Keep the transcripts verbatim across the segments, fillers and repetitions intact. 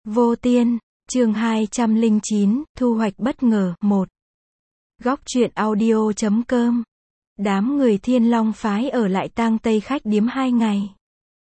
Vô Tiên, chương hai trăm lẻ chín, thu hoạch bất ngờ, một. Góc truyện audio chấm com. Đám người Thiên Long phái ở lại Tang Tây khách điếm hai ngày.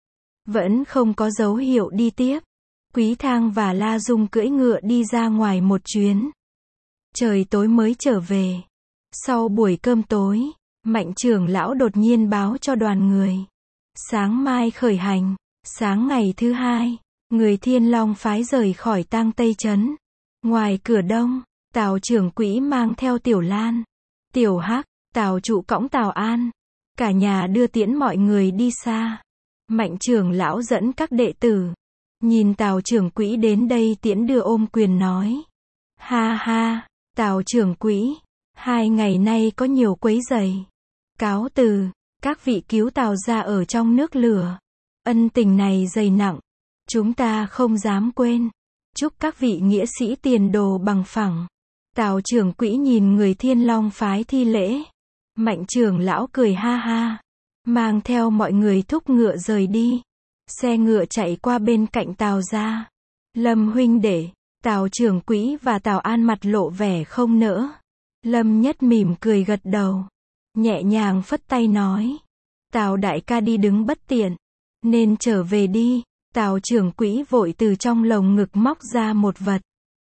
Vẫn không có dấu hiệu đi tiếp. Quý Thang và La Dung cưỡi ngựa đi ra ngoài một chuyến. Trời tối mới trở về. Sau buổi cơm tối, Mạnh trưởng lão đột nhiên báo cho đoàn người. Sáng mai khởi hành, sáng ngày thứ hai, người Thiên Long phái rời khỏi Tang Tây trấn. Ngoài cửa đông, Tào trưởng quỹ mang theo Tiểu Lan, Tiểu Hắc, Tào trụ cõng Tào An. Cả nhà đưa tiễn mọi người đi xa. Mạnh trưởng lão dẫn các đệ tử. Nhìn Tào trưởng quỹ đến đây tiễn đưa ôm quyền nói. Ha ha, Tào trưởng quỹ, hai ngày nay có nhiều quấy rầy. Cáo từ, các vị cứu Tào gia ở trong nước lửa. Ân tình này dày nặng, chúng ta không dám quên. Chúc các vị nghĩa sĩ tiền đồ bằng phẳng. Tào trưởng quỹ nhìn người Thiên Long phái thi lễ. Mạnh trưởng lão cười ha ha, mang theo mọi người thúc ngựa rời đi. Xe ngựa chạy qua bên cạnh Tào gia. Lâm huynh đệ, Tào trưởng quỹ và Tào An mặt lộ vẻ không nỡ. Lâm Nhất mỉm cười gật đầu, nhẹ nhàng phất tay nói. Tào đại ca đi đứng bất tiện, nên trở về đi. Tào trưởng quỹ vội từ trong lồng ngực móc ra một vật.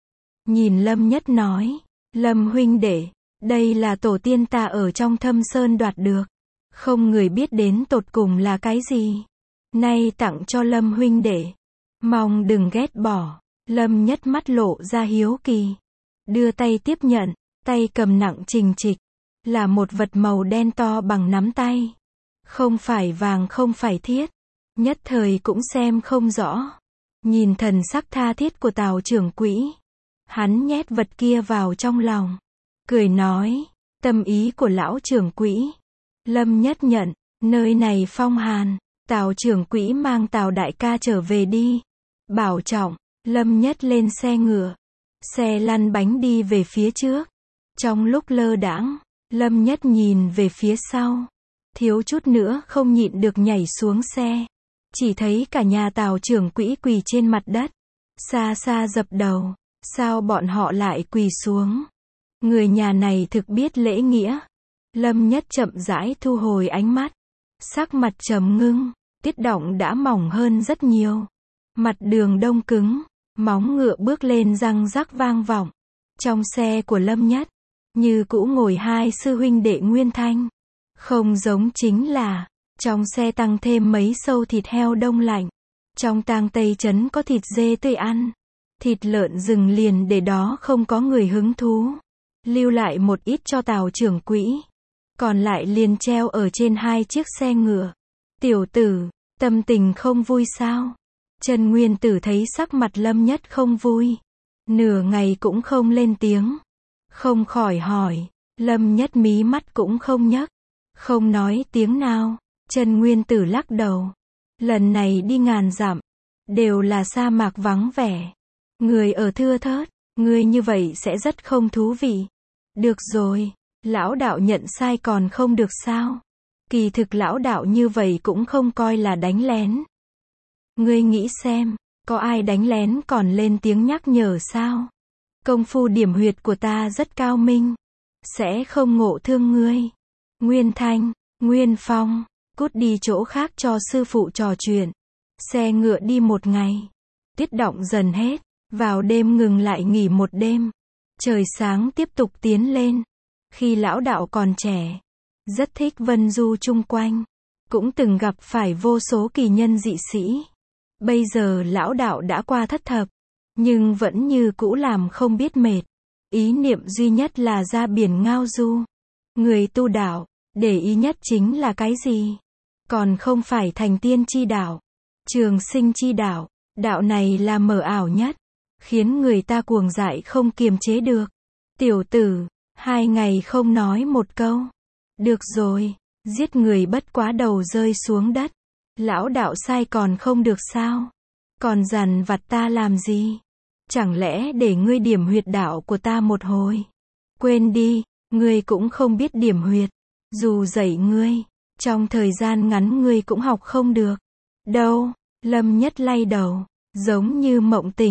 Nhìn Lâm Nhất nói. Lâm huynh đệ, đây là tổ tiên ta ở trong Thâm Sơn đoạt được. Không người biết đến tột cùng là cái gì. Nay tặng cho Lâm huynh đệ. Mong đừng ghét bỏ. Lâm Nhất mắt lộ ra hiếu kỳ. Đưa tay tiếp nhận, tay cầm nặng trình trịch. Là một vật màu đen to bằng nắm tay. Không phải vàng không phải thiết. Nhất thời cũng xem không rõ. Nhìn thần sắc tha thiết của Tào trưởng quỹ. Hắn nhét vật kia vào trong lòng. Cười nói, tâm ý của lão trưởng quỹ. Lâm Nhất nhận, nơi này phong hàn. Tào trưởng quỹ mang Tào đại ca trở về đi. Bảo trọng. Lâm Nhất lên xe ngựa. Xe lăn bánh đi về phía trước. Trong lúc lơ đãng, Lâm Nhất nhìn về phía sau. Thiếu chút nữa không nhịn được nhảy xuống xe. Chỉ thấy cả nhà Tào trưởng quỹ quỳ trên mặt đất. Xa xa dập đầu. Sao bọn họ lại quỳ xuống? Người nhà này thực biết lễ nghĩa. Lâm Nhất chậm rãi thu hồi ánh mắt. Sắc mặt trầm ngưng. Tiết động đã mỏng hơn rất nhiều. Mặt đường đông cứng. Móng ngựa bước lên răng rắc vang vọng. Trong xe của Lâm Nhất, như cũ ngồi hai sư huynh đệ Nguyên Thanh. Không giống chính là, trong xe tăng thêm mấy sâu thịt heo đông lạnh. Trong Tang Tây trấn có thịt dê tươi ăn. Thịt lợn rừng liền để đó không có người hứng thú. Lưu lại một ít cho Tào trưởng quỹ. Còn lại liền treo ở trên hai chiếc xe ngựa. Tiểu tử, tâm tình không vui sao? Trần Nguyên Tử thấy sắc mặt Lâm Nhất không vui. Nửa ngày cũng không lên tiếng. Không khỏi hỏi. Lâm Nhất mí mắt cũng không nhấc. Không nói tiếng nào. Trần Nguyên Tử lắc đầu. Lần này đi ngàn dặm. Đều là sa mạc vắng vẻ. Người ở thưa thớt. Người như vậy sẽ rất không thú vị. Được rồi. Lão đạo nhận sai còn không được sao? Kỳ thực lão đạo như vậy cũng không coi là đánh lén. Ngươi nghĩ xem, có ai đánh lén còn lên tiếng nhắc nhở sao? Công phu điểm huyệt của ta rất cao minh. Sẽ không ngộ thương ngươi. Nguyên Thanh, Nguyên Phong, cút đi chỗ khác cho sư phụ trò chuyện. Xe ngựa đi một ngày. Tiết động dần hết. Vào đêm ngừng lại nghỉ một đêm. Trời sáng tiếp tục tiến lên. Khi lão đạo còn trẻ, rất thích vân du chung quanh. Cũng từng gặp phải vô số kỳ nhân dị sĩ. Bây giờ lão đạo đã qua thất thập. Nhưng vẫn như cũ làm không biết mệt. Ý niệm duy nhất là ra biển ngao du. Người tu đạo, để ý nhất chính là cái gì? Còn không phải thành tiên chi đạo. Trường sinh chi đạo. Đạo này là mờ ảo nhất. Khiến người ta cuồng dại không kiềm chế được. Tiểu tử, hai ngày không nói một câu. Được rồi, giết người bất quá đầu rơi xuống đất. Lão đạo sai còn không được sao? Còn dằn vặt ta làm gì? Chẳng lẽ để ngươi điểm huyệt đạo của ta một hồi? Quên đi, ngươi cũng không biết điểm huyệt. Dù dạy ngươi, trong thời gian ngắn ngươi cũng học không được. Đâu, Lâm Nhất lay đầu, giống như mộng tỉnh.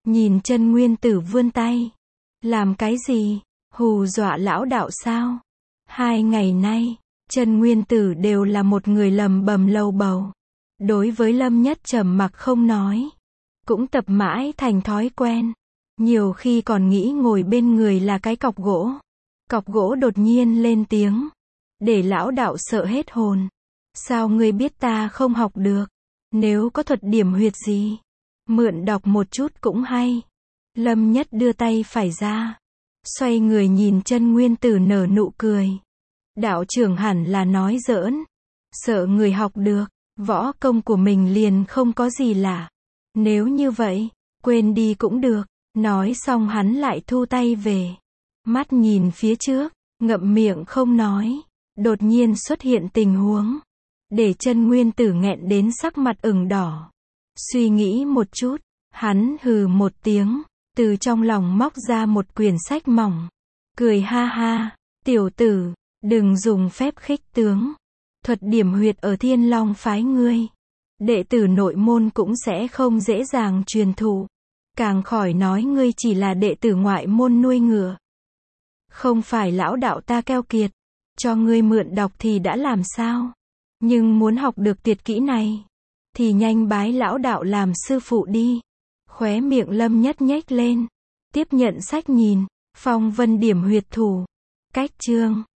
Nhìn Chân Nguyên Tử vươn tay. Làm cái gì? Hù dọa lão đạo sao? Hai ngày nay, Chân Nguyên Tử đều là một người lầm bầm lầu bầu. Đối với Lâm Nhất trầm mặc không nói. Cũng tập mãi thành thói quen. Nhiều khi còn nghĩ ngồi bên người là cái cọc gỗ. Cọc gỗ đột nhiên lên tiếng. Để lão đạo sợ hết hồn. Sao ngươi biết ta không học được? Nếu có thuật điểm huyệt gì, mượn đọc một chút cũng hay. Lâm Nhất đưa tay phải ra. Xoay người nhìn Chân Nguyên Tử nở nụ cười. Đạo trưởng hẳn là nói giỡn. Sợ người học được. Võ công của mình liền không có gì lạ. Nếu như vậy, quên đi cũng được. Nói xong hắn lại thu tay về. Mắt nhìn phía trước, ngậm miệng không nói. Đột nhiên xuất hiện tình huống. Để Chân Nguyên Tử nghẹn đến sắc mặt ửng đỏ. Suy nghĩ một chút, hắn hừ một tiếng. Từ trong lòng móc ra một quyển sách mỏng. Cười ha ha, tiểu tử, đừng dùng phép khích tướng. Thuật điểm huyệt ở Thiên Long phái ngươi. Đệ tử nội môn cũng sẽ không dễ dàng truyền thụ. Càng khỏi nói ngươi chỉ là đệ tử ngoại môn nuôi ngựa. Không phải lão đạo ta keo kiệt. Cho ngươi mượn đọc thì đã làm sao? Nhưng muốn học được tuyệt kỹ này, thì nhanh bái lão đạo làm sư phụ đi. Khóe miệng Lâm Nhất nhếch lên. Tiếp nhận sách nhìn. Phong vân điểm huyệt thủ. Cách chương.